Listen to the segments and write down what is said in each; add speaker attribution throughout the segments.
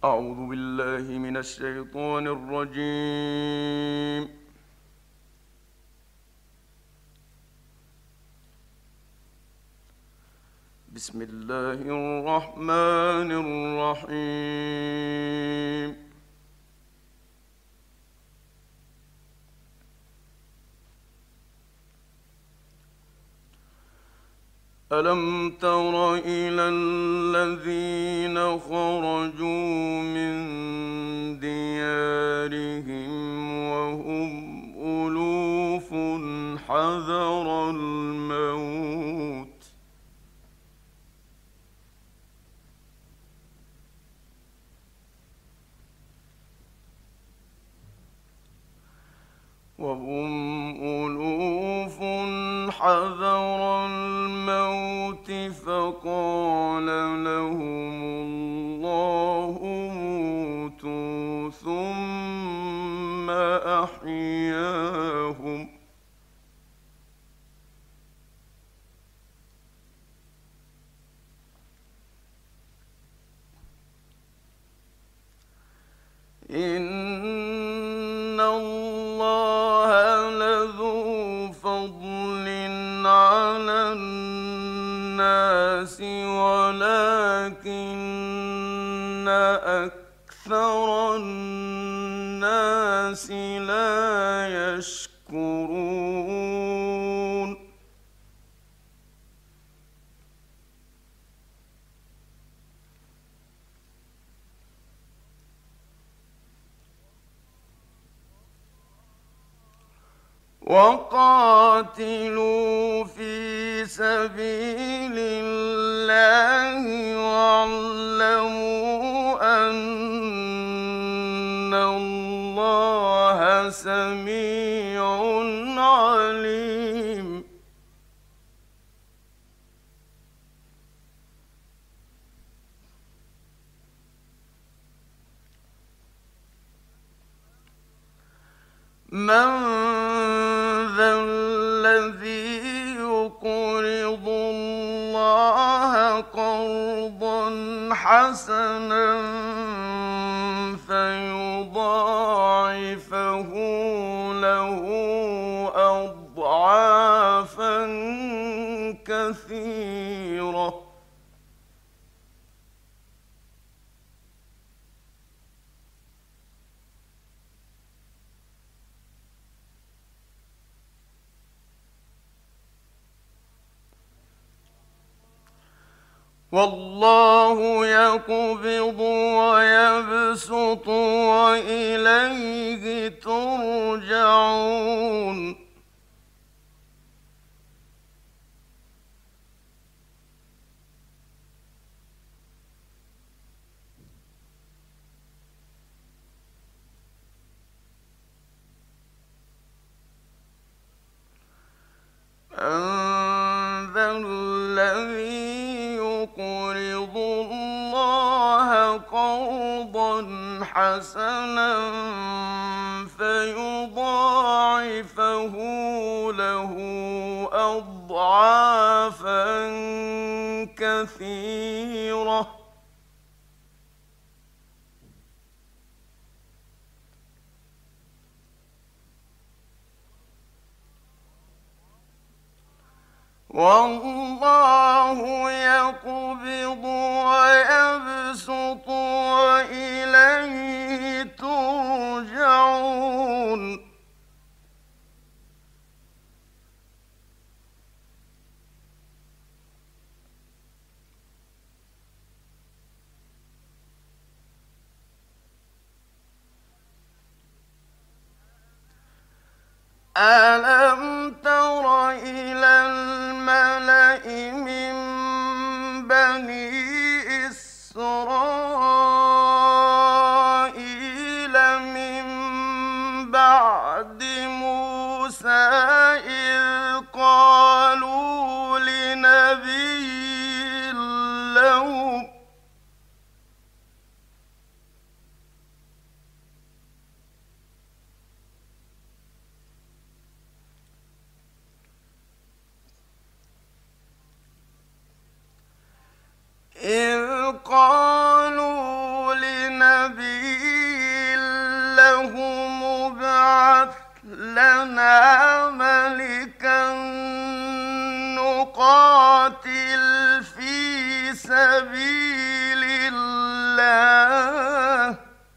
Speaker 1: أعوذ بالله من الشيطان الرجيم. بسم الله الرحمن الرحيم. ألم تر إلى الذين خرجوا من ديارهم وهم ألوف حذر الموت فقال لهم الله موتوا ثم أحياهم إن الله لذو فضل على الناس ولكن أكثر الناس لا يشكرون وقاتلوا في سبيل الله واعلموا أن الله سميع عليم من ذا الذي يقرض الله قرضا حسنا فيضاعفه له أضعافا كثيرة والله يقبض ويبسط وإليه ترجعون من ذا الذي يقرض الله قرضا حسنا فيضاعفه له أضعافا كثيرة والله يقبض ويبسط وإليه ترجعون ألم تر إلى الملأ من بني إسرائيل من بعد موسى إذ قالوا لنبي له نبي لهم ابعث لنا ملكا نقاتل في سبيل الله.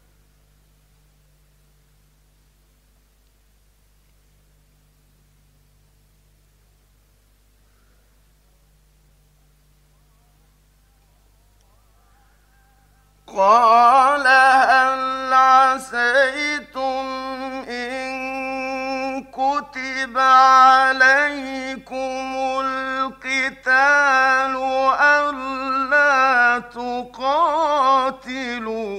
Speaker 1: قال هل عسيتم إن كتب عليكم القتال ألا تقاتلوا.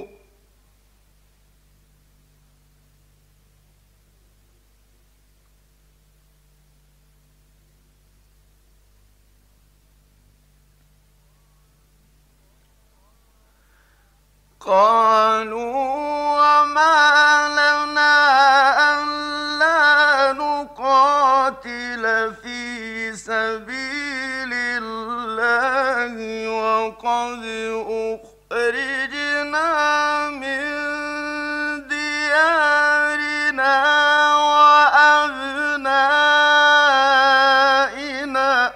Speaker 1: قالوا وما لنا ألا نقاتل في سبيل الله وقد أخرجنا من ديارنا وأبنائنا.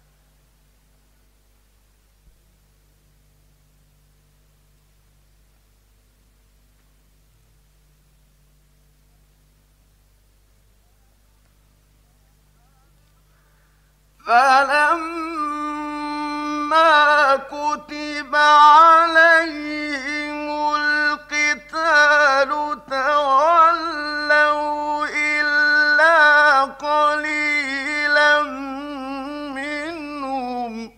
Speaker 1: فلما كتب عليهم القتال تولوا إلا قليلا منهم.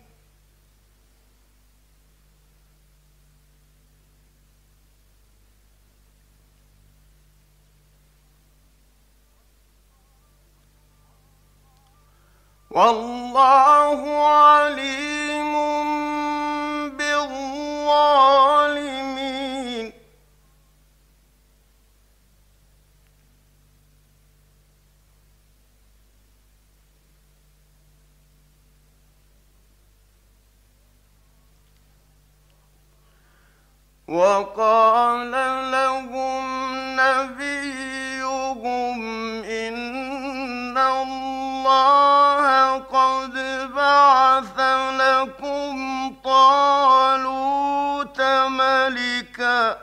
Speaker 1: والله عليم بالظالمين. وقال لهم نبيهم إن الله قد بعث لكم طالوت ملكا.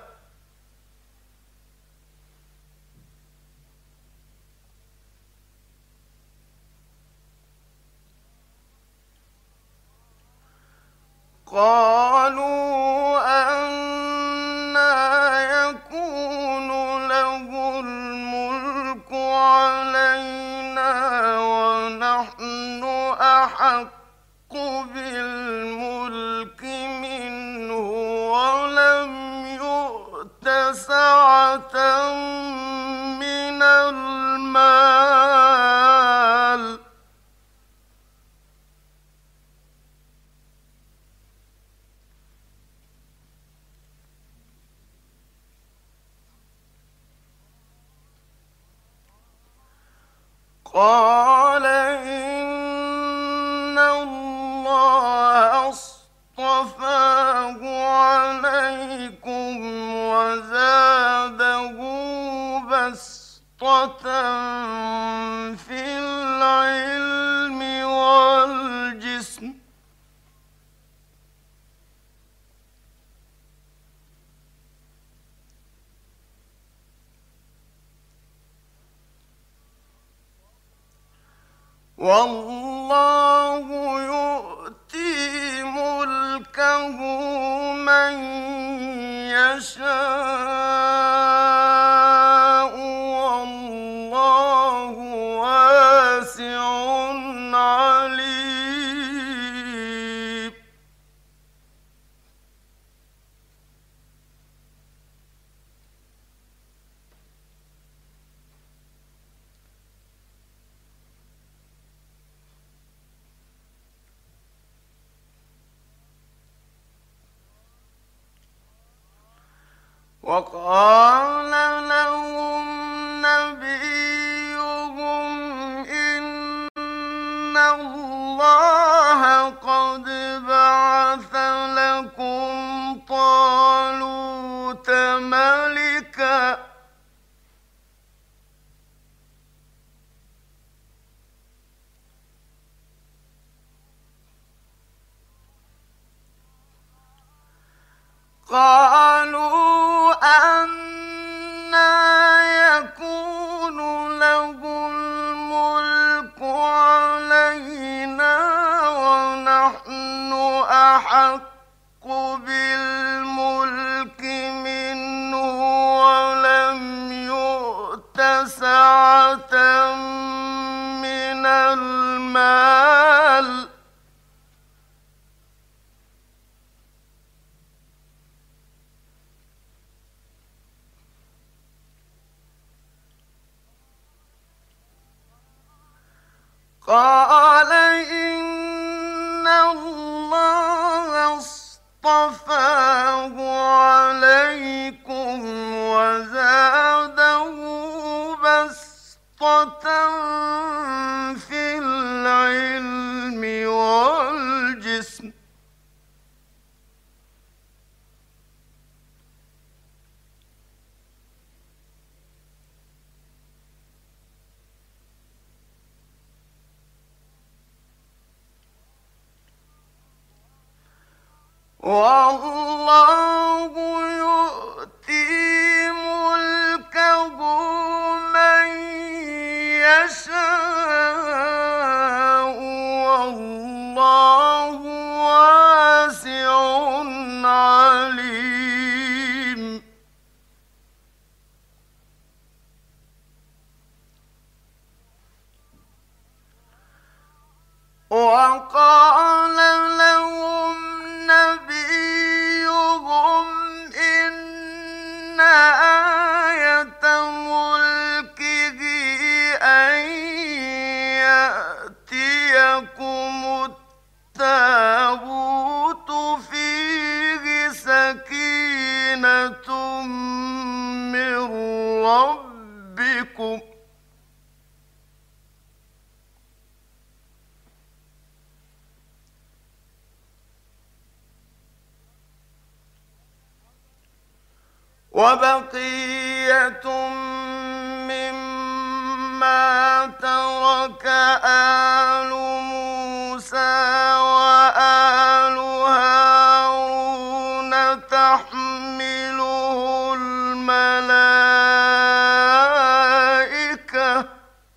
Speaker 1: قالوا أنى يكون له الملك علينا ونحن أحق بالملك منه ولم يؤت سعة من المال. قال إن الله اصطفاه عليكم وزاده بسطة في العلم والجسم. والله يؤتي ملكه من يشاء والله واسع عليم. وقال لهم نبيهم إن الله قد بعث لكم طالوت ملكا قال إن الله اصطفاه عليكم وزاده بسطة في العلم والجسم والله يؤتي ملكه من يشاء والله واسع عليم وقال لهم نبيهم إن آية ملكه أن يأتيكم التابوت فيه سكينة من ربكم وبقية مما ترك آل موسى وآل هارون تحمله الملائكة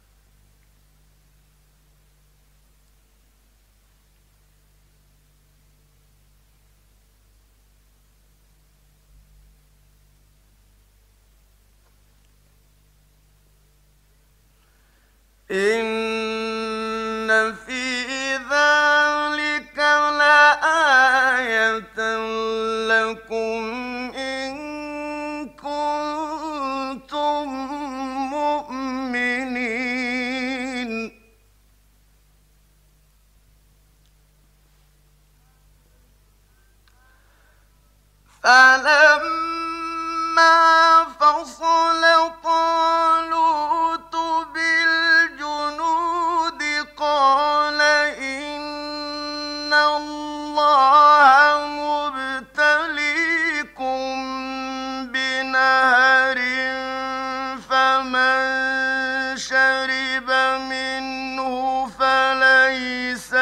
Speaker 1: إن في ذلك لآية لكم إن كنتم مؤمنين فلما فصل طالوت بالجنود قال إن الله مبتليكم بنهر فمن شرب منه فليس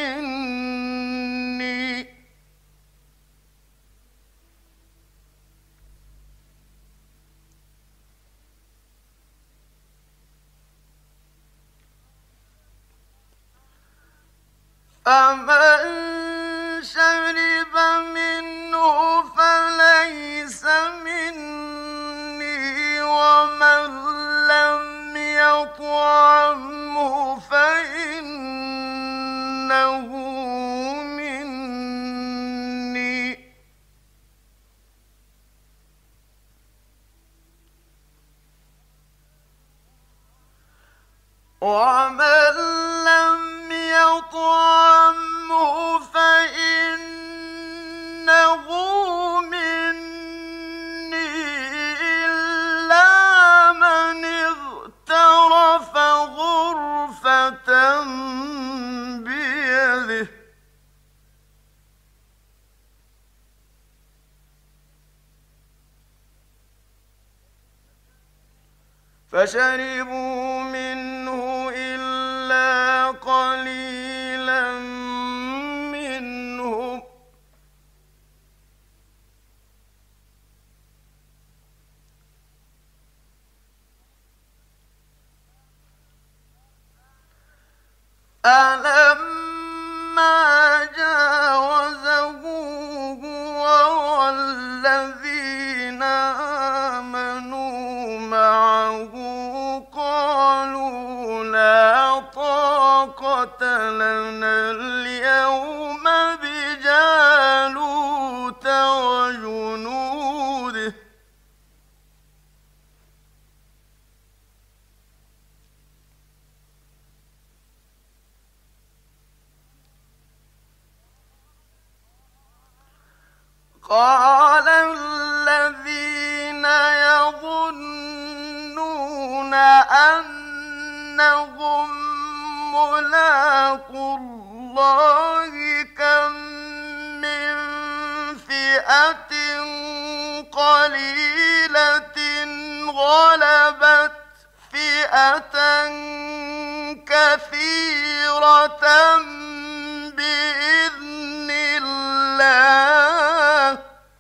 Speaker 1: مني فمن شرب منه فليس مني ومن لم يطعمه فإنه مني ومن لم يطعمه فإنه مني إلا من اغترف غرفة بيده فشربوا منه إلا قليلا منهم ألما جاوزه هو والذين آمنوا معه قالوا لا طاقة لنا اليوم بجالوت وجنوده قال الذين يظنون أنهم ملاقو الله كم من فئة قليلة غلبت فئة كثيرة بإذن الله.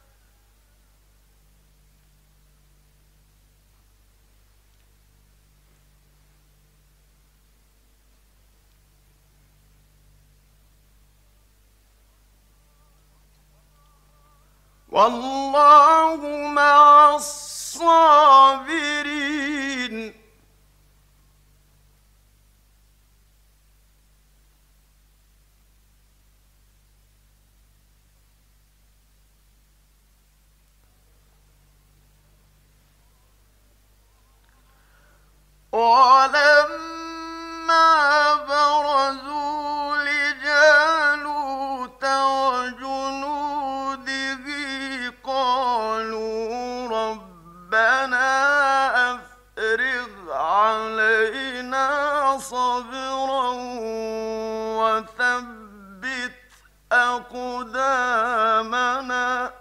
Speaker 1: والله مع الصابرين. ولما برزوا لجالوت وجنوده قالوا ربنا أفرغ علينا صبرا وثبت أقدامنا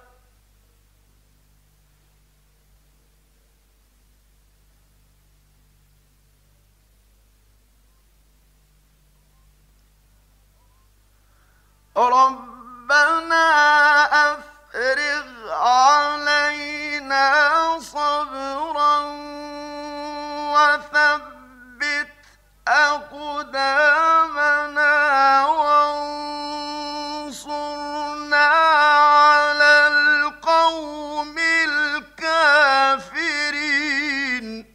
Speaker 1: ربنا أفرغ علينا صبرا وثبت أقدامنا وانصرنا على القوم الكافرين.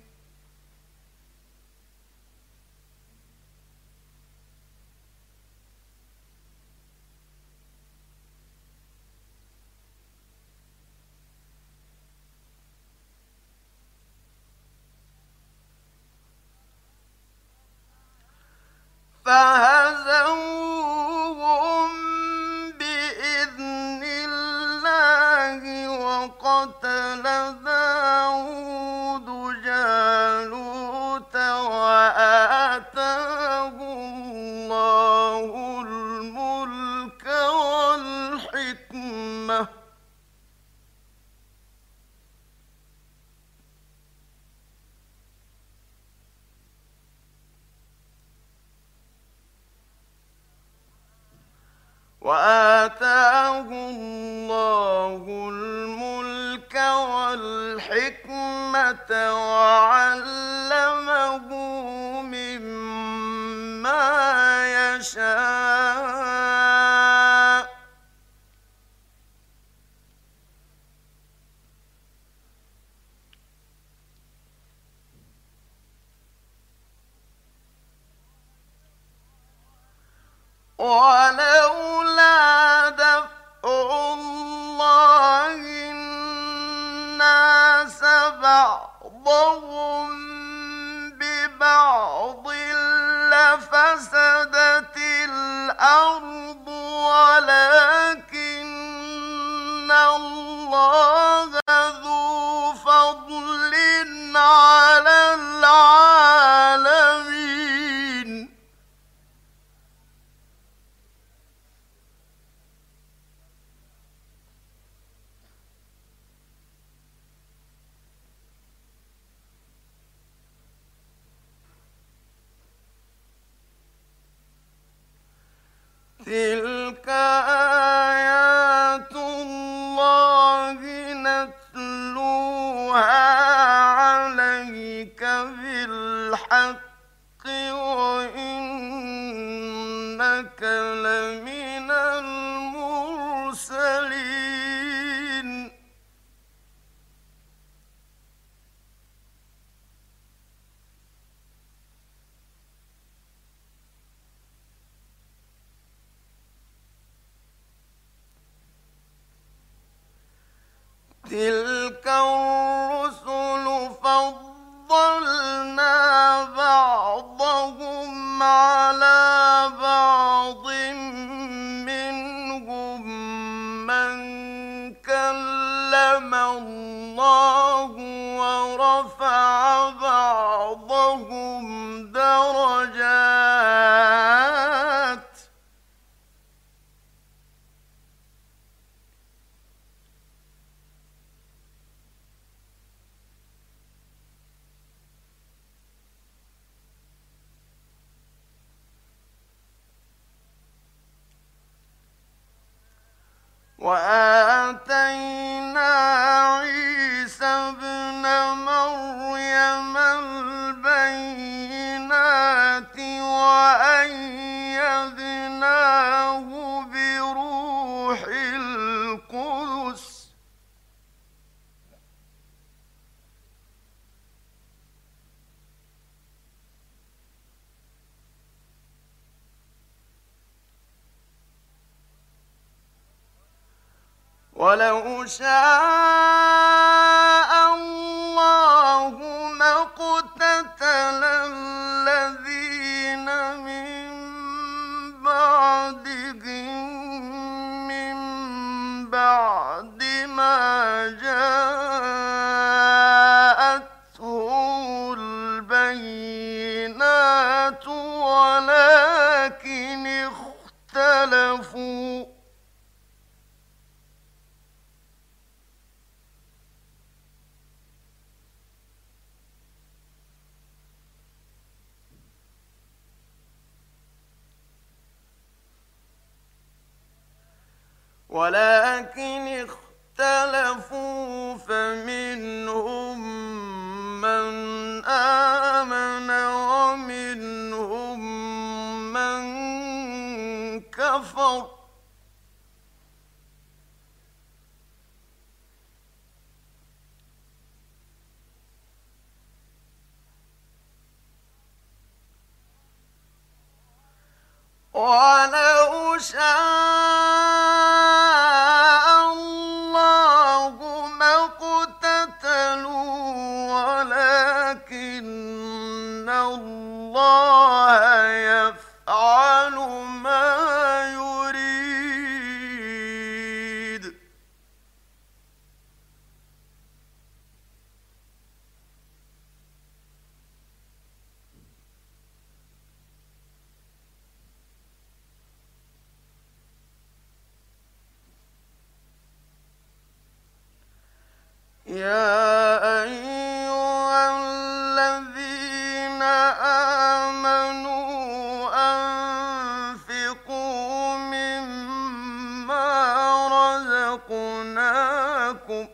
Speaker 1: فهزموهم بإذن الله وقتل داود جالوت وآتاه الله الملك والحكمة وعلمه مما يشاء ولولا دفع الله الناس بعضهم ببعض لفسدت الأرض ولكن الله ذو فضل على العالمين. تلك آيات الله نتلوها عليك بالحق وإنك لمن المرسلين. تلك الرسل الله ورفع بعضهم درجات. وآتينا عيسى ابن مريم البينات وأيدناه بروح القدس ولو شاء الله ما اقتتل الذين من بعدهم من بعد ما جاءتهم البينات ولكن اختلفوا فمنهم من آمن ومنهم من كفر ولو شاء الله ما اقتتلوا ولكن الله يفعل ما يريد. يا أيها الذين آمنوا أنفقوا مما رزقناكم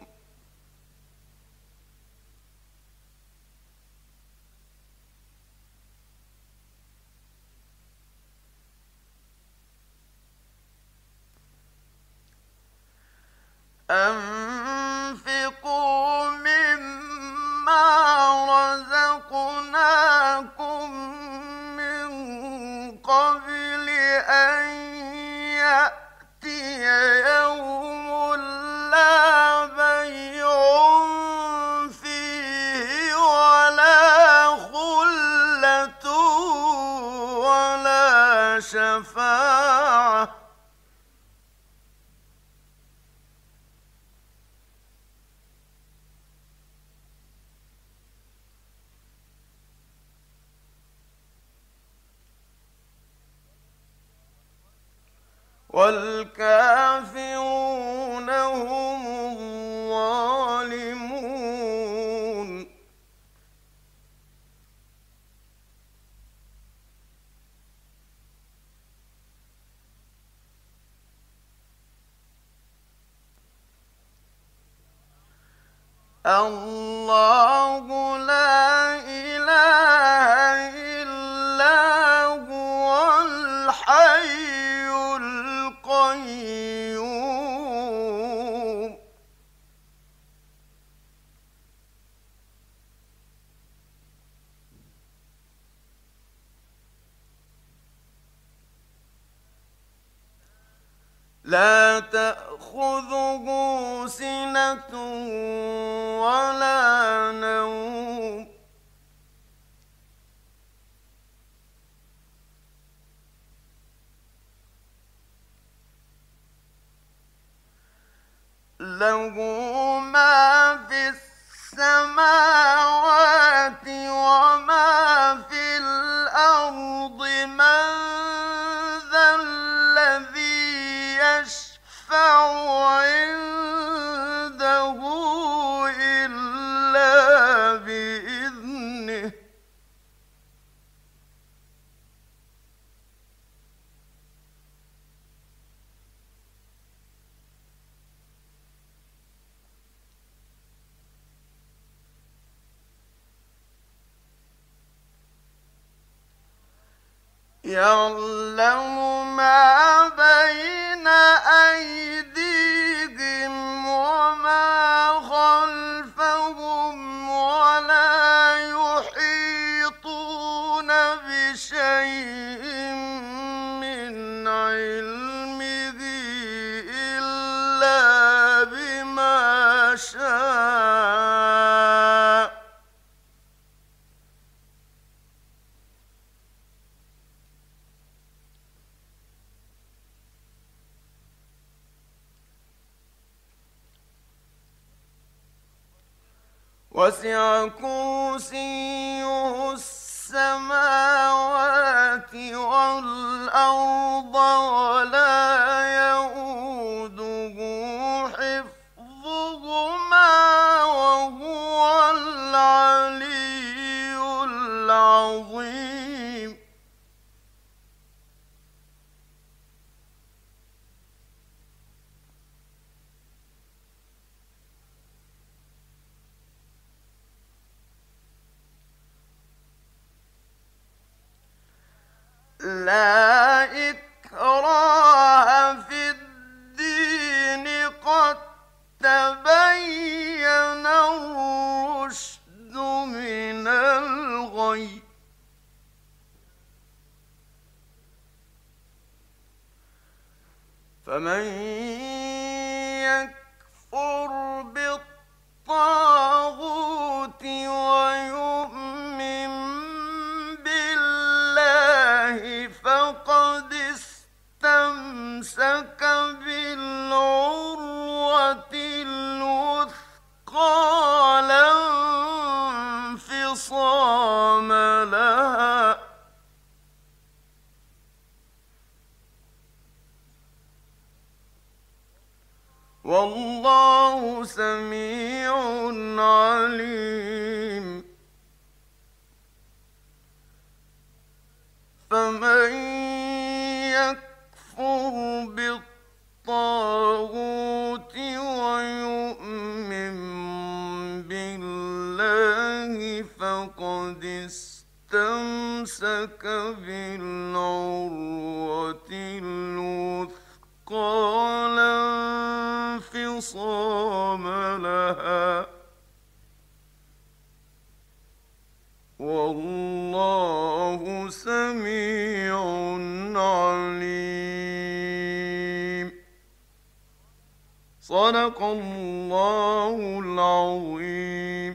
Speaker 1: من قبل أن يأتي يوم لا بيع فيه ولا خلة ولا شفاعة والكافرون هم الظالمون. الله لا إله إلا هو الحي القيوم لا تأخذه سنة ولا نوم له ما في السماوات وما في الأرض من ذا الذي يشفع عنده إلا بإذنه يعلم ما بين أيديهم وما خلفهم ولا يحيطون بشيء من علمه إلا بما شاء وسع كرسيه السماوات والأرض ولا يئوده حفظهما وهو العلي العظيم لا إكراه في الدين قد تبين الرشد من الغي فمن يكفر بالطاغوت ويؤمن بالله فقد استمسك بالعروة الوثقى لا انفصام لها والله سميع عليم فمن يكفر بالطاغوت ويؤمن بالله فقد استمسك بالعروة الوثقى لا انفصام لها والله سميع عليم صدق الله العظيم